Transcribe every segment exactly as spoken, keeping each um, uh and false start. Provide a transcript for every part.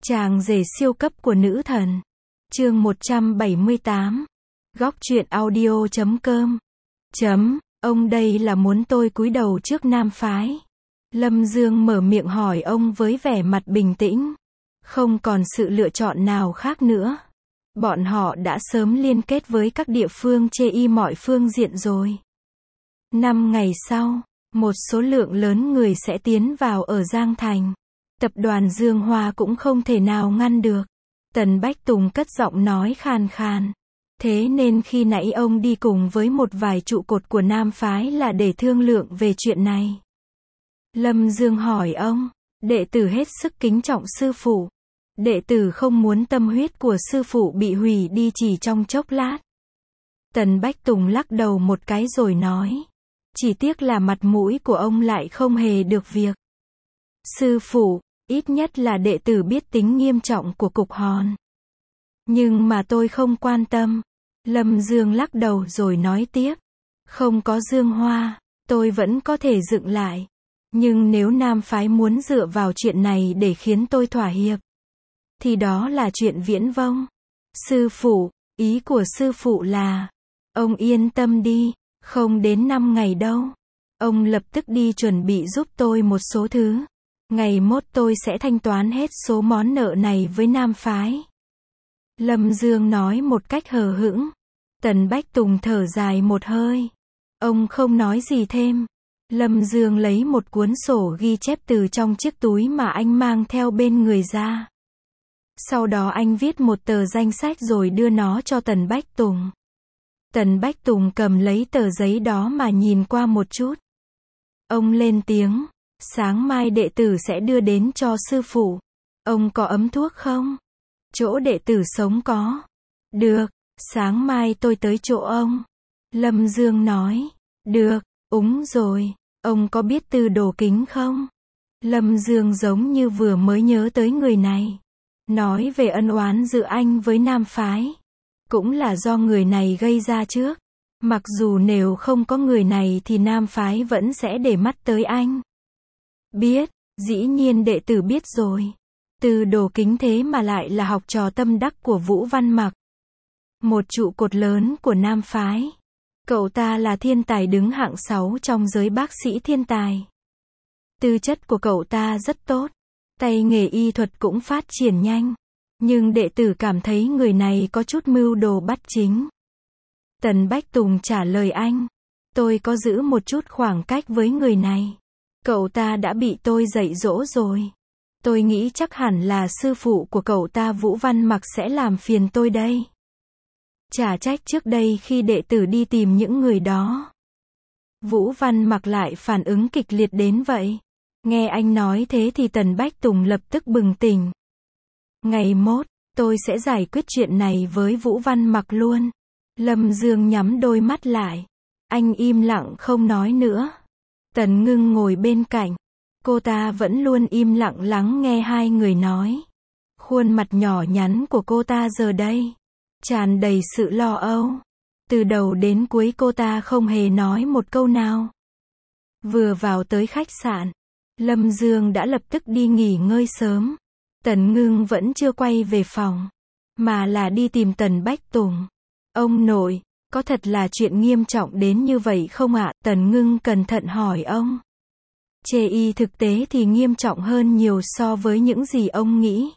Chàng rể siêu cấp của nữ thần. Chương một trăm bảy mươi tám. Góc truyện audio chấm com. Chấm, ông đây là muốn tôi cúi đầu trước nam phái. Lâm Dương mở miệng hỏi ông với vẻ mặt bình tĩnh. Không còn sự lựa chọn nào khác nữa. Bọn họ đã sớm liên kết với các địa phương chê y mọi phương diện rồi. Năm ngày sau, một số lượng lớn người sẽ tiến vào ở Giang Thành. Tập đoàn Dương Hoa cũng không thể nào ngăn được. Tần Bách Tùng cất giọng nói khàn khàn. Thế nên khi nãy ông đi cùng với một vài trụ cột của nam phái là để thương lượng về chuyện này. Lâm Dương hỏi ông, đệ tử hết sức kính trọng sư phụ. Đệ tử không muốn tâm huyết của sư phụ bị hủy đi chỉ trong chốc lát. Tần Bách Tùng lắc đầu một cái rồi nói. Chỉ tiếc là mặt mũi của ông lại không hề được việc. Sư phụ, ít nhất là đệ tử biết tính nghiêm trọng của cục hòn. Nhưng mà tôi không quan tâm. Lâm Dương lắc đầu rồi nói tiếp. Không có Dương Hoa, tôi vẫn có thể dựng lại. Nhưng nếu nam phái muốn dựa vào chuyện này để khiến tôi thỏa hiệp, thì đó là chuyện viễn vông. Sư phụ, ý của sư phụ là, ông yên tâm đi, không đến năm ngày đâu. Ông lập tức đi chuẩn bị giúp tôi một số thứ. Ngày mốt tôi sẽ thanh toán hết số món nợ này với nam phái. Lâm Dương nói một cách hờ hững. Tần Bách Tùng thở dài một hơi. Ông không nói gì thêm. Lâm Dương lấy một cuốn sổ ghi chép từ trong chiếc túi mà anh mang theo bên người ra. Sau đó anh viết một tờ danh sách rồi đưa nó cho Tần Bách Tùng. Tần Bách Tùng cầm lấy tờ giấy đó mà nhìn qua một chút. Ông lên tiếng. Sáng mai đệ tử sẽ đưa đến cho sư phụ. Ông có ấm thuốc không? Chỗ đệ tử sống có. Được, sáng mai tôi tới chỗ ông. Lâm Dương nói. Được, úng rồi. Ông có biết Tư Đồ Kính không? Lâm Dương giống như vừa mới nhớ tới người này. Nói về ân oán giữa anh với nam phái. Cũng là do người này gây ra trước. Mặc dù nếu không có người này thì nam phái vẫn sẽ để mắt tới anh. Biết, dĩ nhiên đệ tử biết rồi. Tư Đồ Kính thế mà lại là học trò tâm đắc của Vũ Văn Mặc. Một trụ cột lớn của nam phái. Cậu ta là thiên tài đứng hạng sáu trong giới bác sĩ thiên tài. Tư chất của cậu ta rất tốt. Tay nghề y thuật cũng phát triển nhanh. Nhưng đệ tử cảm thấy người này có chút mưu đồ bắt chính. Tần Bách Tùng trả lời anh. Tôi có giữ một chút khoảng cách với người này. Cậu ta đã bị tôi dạy dỗ rồi. Tôi nghĩ chắc hẳn là sư phụ của cậu ta Vũ Văn Mặc sẽ làm phiền tôi đây. Chả trách trước đây khi đệ tử đi tìm những người đó, Vũ Văn Mặc lại phản ứng kịch liệt đến vậy. Nghe anh nói thế thì Tần Bách Tùng lập tức bừng tỉnh. Ngày mốt, tôi sẽ giải quyết chuyện này với Vũ Văn Mặc luôn. Lâm Dương nhắm đôi mắt lại. Anh im lặng không nói nữa. Tần Ngưng ngồi bên cạnh. Cô ta vẫn luôn im lặng lắng nghe hai người nói. Khuôn mặt nhỏ nhắn của cô ta giờ đây tràn đầy sự lo âu. Từ đầu đến cuối cô ta không hề nói một câu nào. Vừa vào tới khách sạn, Lâm Dương đã lập tức đi nghỉ ngơi sớm. Tần Ngưng vẫn chưa quay về phòng, mà là đi tìm Tần Bách Tùng. Ông nội, có thật là chuyện nghiêm trọng đến như vậy không ạ? Tần Ngưng cẩn thận hỏi ông. Chê y thực tế thì nghiêm trọng hơn nhiều so với những gì ông nghĩ.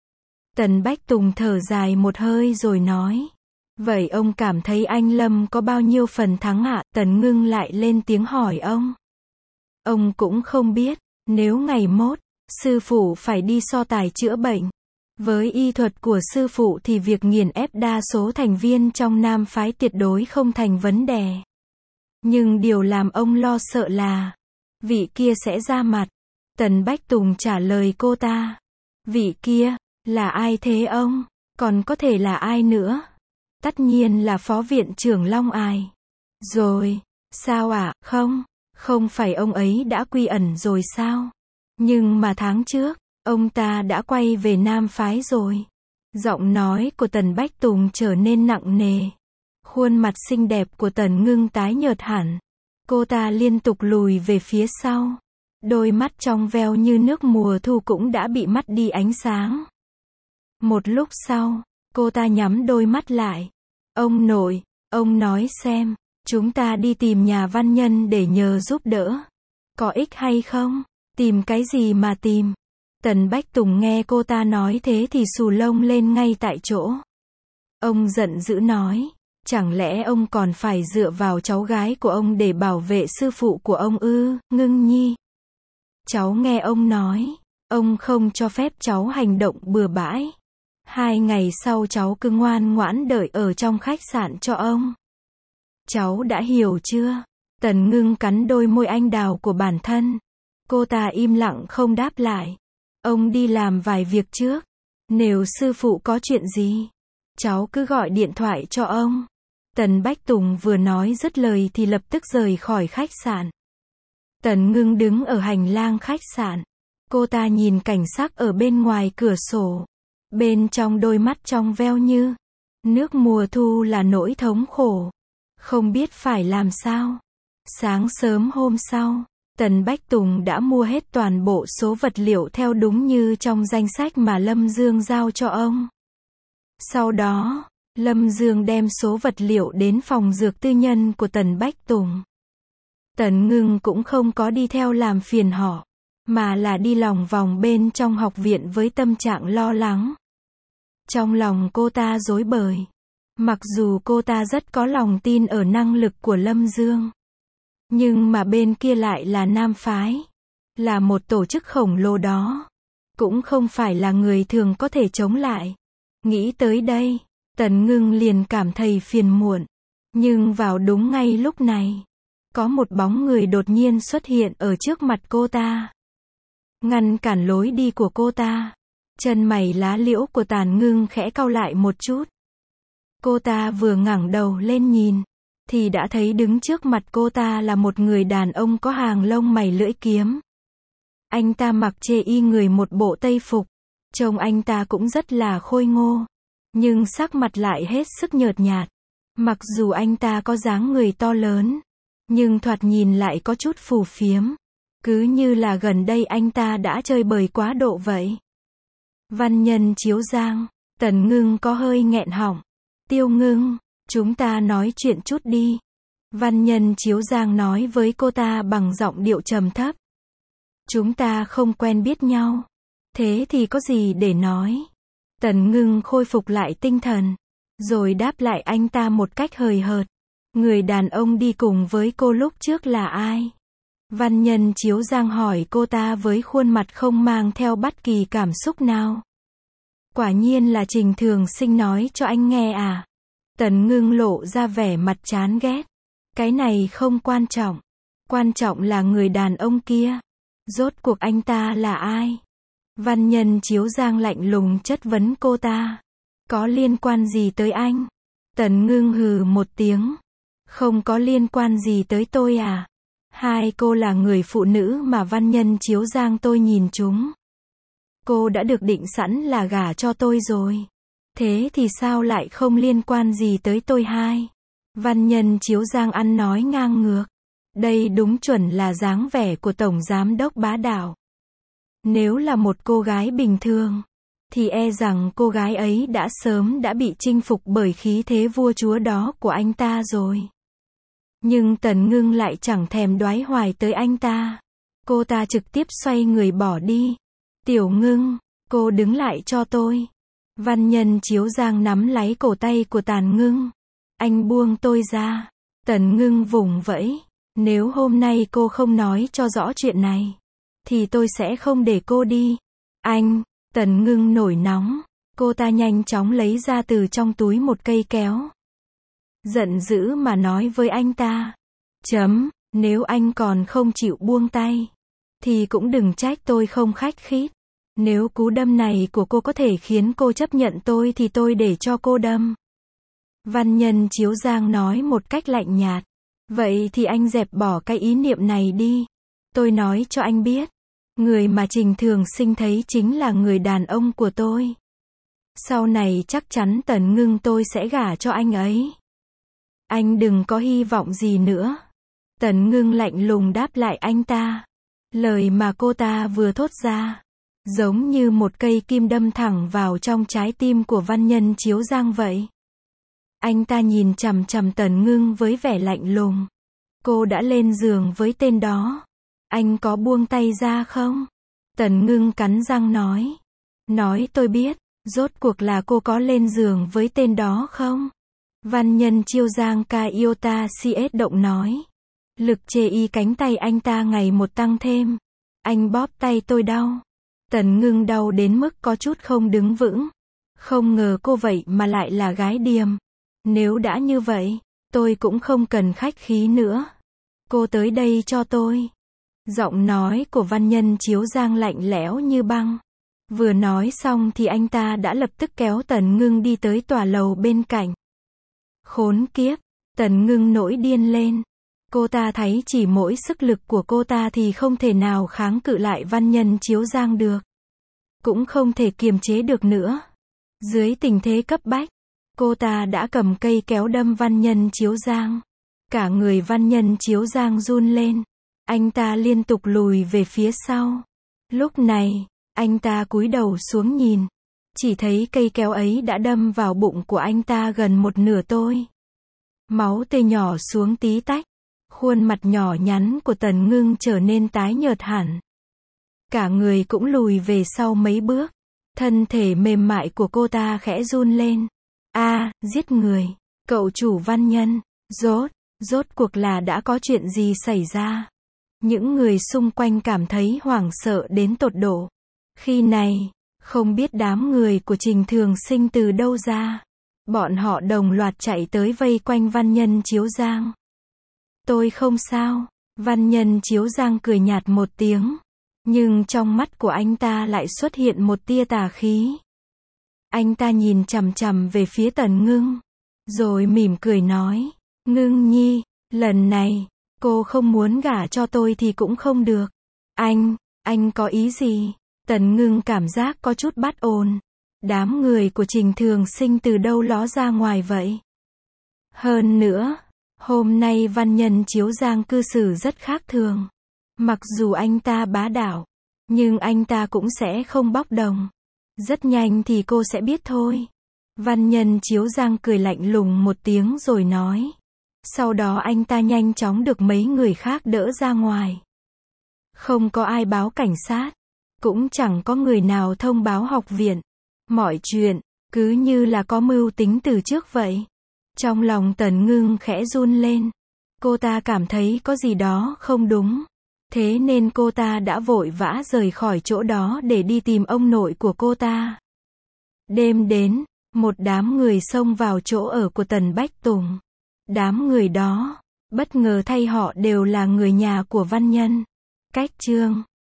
Tần Bách Tùng thở dài một hơi rồi nói. Vậy ông cảm thấy anh Lâm có bao nhiêu phần thắng ạ? Tần Ngưng lại lên tiếng hỏi ông. Ông cũng không biết, nếu ngày mốt, sư phụ phải đi so tài chữa bệnh. Với y thuật của sư phụ thì việc nghiền ép đa số thành viên trong nam phái tuyệt đối không thành vấn đề. Nhưng điều làm ông lo sợ là, vị kia sẽ ra mặt. Tần Bách Tùng trả lời cô ta. Vị kia, là ai thế ông? Còn có thể là ai nữa? Tất nhiên là phó viện trưởng Long Ải. Rồi, sao ạ? À? Không, không phải ông ấy đã quy ẩn rồi sao? Nhưng mà tháng trước, ông ta đã quay về nam phái rồi. Giọng nói của Tần Bách Tùng trở nên nặng nề. Khuôn mặt xinh đẹp của Tần Ngưng tái nhợt hẳn. Cô ta liên tục lùi về phía sau. Đôi mắt trong veo như nước mùa thu cũng đã bị mất đi ánh sáng. Một lúc sau, cô ta nhắm đôi mắt lại. Ông nội, ông nói xem, chúng ta đi tìm nhà văn nhân để nhờ giúp đỡ. Có ích hay không? Tìm cái gì mà tìm? Tần Bách Tùng nghe cô ta nói thế thì xù lông lên ngay tại chỗ. Ông giận dữ nói, chẳng lẽ ông còn phải dựa vào cháu gái của ông để bảo vệ sư phụ của ông ư, Ngưng Nhi? Cháu nghe ông nói, ông không cho phép cháu hành động bừa bãi. Hai ngày sau cháu cứ ngoan ngoãn đợi ở trong khách sạn cho ông. Cháu đã hiểu chưa? Tần Ngưng cắn đôi môi anh đào của bản thân. Cô ta im lặng không đáp lại. Ông đi làm vài việc trước. Nếu sư phụ có chuyện gì, cháu cứ gọi điện thoại cho ông. Tần Bách Tùng vừa nói dứt lời thì lập tức rời khỏi khách sạn. Tần Ngưng đứng ở hành lang khách sạn. Cô ta nhìn cảnh sắc ở bên ngoài cửa sổ. Bên trong đôi mắt trong veo như nước mùa thu là nỗi thống khổ. Không biết phải làm sao. Sáng sớm hôm sau, Tần Bách Tùng đã mua hết toàn bộ số vật liệu theo đúng như trong danh sách mà Lâm Dương giao cho ông. Sau đó, Lâm Dương đem số vật liệu đến phòng dược tư nhân của Tần Bách Tùng. Tần Ngưng cũng không có đi theo làm phiền họ, mà là đi lòng vòng bên trong học viện với tâm trạng lo lắng. Trong lòng cô ta rối bời. Mặc dù cô ta rất có lòng tin ở năng lực của Lâm Dương, nhưng mà bên kia lại là nam phái, là một tổ chức khổng lồ đó, cũng không phải là người thường có thể chống lại. Nghĩ tới đây, Tần Ngưng liền cảm thấy phiền muộn. Nhưng vào đúng ngay lúc này, có một bóng người đột nhiên xuất hiện ở trước mặt cô ta, ngăn cản lối đi của cô ta. Chân mày lá liễu của Tần Ngưng khẽ cau lại một chút. Cô ta vừa ngẩng đầu lên nhìn, thì đã thấy đứng trước mặt cô ta là một người đàn ông có hàng lông mày lưỡi kiếm. Anh ta mặc chê y người một bộ tây phục, trông anh ta cũng rất là khôi ngô, nhưng sắc mặt lại hết sức nhợt nhạt. Mặc dù anh ta có dáng người to lớn, nhưng thoạt nhìn lại có chút phù phiếm, cứ như là gần đây anh ta đã chơi bời quá độ vậy. Văn nhân Chiếu Giang, Tần Ngưng có hơi nghẹn họng. Tiêu Ngưng, chúng ta nói chuyện chút đi. Văn nhân Chiếu Giang nói với cô ta bằng giọng điệu trầm thấp. Chúng ta không quen biết nhau. Thế thì có gì để nói? Tần Ngưng khôi phục lại tinh thần, rồi đáp lại anh ta một cách hời hợt. Người đàn ông đi cùng với cô lúc trước là ai? Văn nhân Chiếu Giang hỏi cô ta với khuôn mặt không mang theo bất kỳ cảm xúc nào. Quả nhiên là Trình Thường Sinh nói cho anh nghe à? Tần Ngưng lộ ra vẻ mặt chán ghét. Cái này không quan trọng. Quan trọng là người đàn ông kia. Rốt cuộc anh ta là ai? Văn nhân Chiếu Giang lạnh lùng chất vấn cô ta. Có liên quan gì tới anh? Tần Ngưng hừ một tiếng. Không có liên quan gì tới tôi à? Hai cô là người phụ nữ mà văn nhân Chiếu Giang tôi nhìn chúng. Cô đã được định sẵn là gả cho tôi rồi. Thế thì sao lại không liên quan gì tới tôi hai? Văn nhân Chiếu Giang ăn nói ngang ngược. Đây đúng chuẩn là dáng vẻ của Tổng Giám đốc bá đạo. Nếu là một cô gái bình thường, thì e rằng cô gái ấy đã sớm đã bị chinh phục bởi khí thế vua chúa đó của anh ta rồi. Nhưng Tần Ngưng lại chẳng thèm đoái hoài tới anh ta. Cô ta trực tiếp xoay người bỏ đi. Tiểu Ngưng, cô đứng lại cho tôi. Văn nhân Chiếu Giang nắm lấy cổ tay của Tần Ngưng. Anh buông tôi ra. Tần Ngưng vùng vẫy. Nếu hôm nay cô không nói cho rõ chuyện này, thì tôi sẽ không để cô đi. Anh, Tần Ngưng nổi nóng. Cô ta nhanh chóng lấy ra từ trong túi một cây kéo. Giận dữ mà nói với anh ta. Chấm, nếu anh còn không chịu buông tay, thì cũng đừng trách tôi không khách khí. Nếu cú đâm này của cô có thể khiến cô chấp nhận tôi thì tôi để cho cô đâm. Văn nhân Chiếu Giang nói một cách lạnh nhạt. Vậy thì anh dẹp bỏ cái ý niệm này đi. Tôi nói cho anh biết, người mà Trình Thường Sinh thấy chính là người đàn ông của tôi. Sau này chắc chắn Tần Ngưng tôi sẽ gả cho anh ấy. Anh đừng có hy vọng gì nữa. Tần Ngưng lạnh lùng đáp lại anh ta. Lời mà cô ta vừa thốt ra, giống như một cây kim đâm thẳng vào trong trái tim của Văn Nhân Chiếu Giang vậy. Anh ta nhìn chằm chằm Tần Ngưng với vẻ lạnh lùng. Cô đã lên giường với tên đó. Anh có buông tay ra không? Tần Ngưng cắn răng nói. Nói tôi biết, rốt cuộc là cô có lên giường với tên đó không? Văn Nhân Chiếu Giang ca iota cs động nói. Lực chê y cánh tay anh ta ngày một tăng thêm. Anh bóp tay tôi đau. Tần Ngưng đau đến mức có chút không đứng vững. Không ngờ cô vậy mà lại là gái điềm. Nếu đã như vậy, tôi cũng không cần khách khí nữa. Cô tới đây cho tôi. Giọng nói của Văn Nhân Chiếu Giang lạnh lẽo như băng. Vừa nói xong thì anh ta đã lập tức kéo Tần Ngưng đi tới tòa lầu bên cạnh. Khốn kiếp, Tần Ngưng nổi điên lên. Cô ta thấy chỉ mỗi sức lực của cô ta thì không thể nào kháng cự lại Văn Nhân Chiếu Giang được. Cũng không thể kiềm chế được nữa. Dưới tình thế cấp bách, cô ta đã cầm cây kéo đâm Văn Nhân Chiếu Giang. Cả người Văn Nhân Chiếu Giang run lên. Anh ta liên tục lùi về phía sau. Lúc này, anh ta cúi đầu xuống nhìn. Chỉ thấy cây kéo ấy đã đâm vào bụng của anh ta gần một nửa tôi. Máu tươi nhỏ xuống tí tách. Khuôn mặt nhỏ nhắn của Tần Ngưng trở nên tái nhợt hẳn. Cả người cũng lùi về sau mấy bước. Thân thể mềm mại của cô ta khẽ run lên. A, giết người. Cậu chủ Văn Nhân. Rốt, rốt cuộc là đã có chuyện gì xảy ra? Những người xung quanh cảm thấy hoảng sợ đến tột độ. Khi này, không biết đám người của Trình Thường Sinh từ đâu ra. Bọn họ đồng loạt chạy tới vây quanh Văn Nhân Chiếu Giang. Tôi không sao. Văn Nhân Chiếu Giang cười nhạt một tiếng. Nhưng trong mắt của anh ta lại xuất hiện một tia tà khí. Anh ta nhìn chằm chằm về phía Tần Ngưng. Rồi mỉm cười nói. Ngưng nhi, lần này, cô không muốn gả cho tôi thì cũng không được. Anh, anh có ý gì? Tần Ngưng cảm giác có chút bất ổn. Đám người của Trình Thường Sinh từ đâu ló ra ngoài vậy? Hơn nữa, hôm nay Văn Nhân Chiếu Giang cư xử rất khác thường. Mặc dù anh ta bá đạo, nhưng anh ta cũng sẽ không bóc đồng. Rất nhanh thì cô sẽ biết thôi. Văn Nhân Chiếu Giang cười lạnh lùng một tiếng rồi nói. Sau đó anh ta nhanh chóng được mấy người khác đỡ ra ngoài. Không có ai báo cảnh sát. Cũng chẳng có người nào thông báo học viện. Mọi chuyện, cứ như là có mưu tính từ trước vậy. Trong lòng Tần Ngưng khẽ run lên. Cô ta cảm thấy có gì đó không đúng. Thế nên cô ta đã vội vã rời khỏi chỗ đó để đi tìm ông nội của cô ta. Đêm đến, một đám người xông vào chỗ ở của Tần Bách Tùng. Đám người đó, bất ngờ thay họ đều là người nhà của Văn Nhân. Cách chương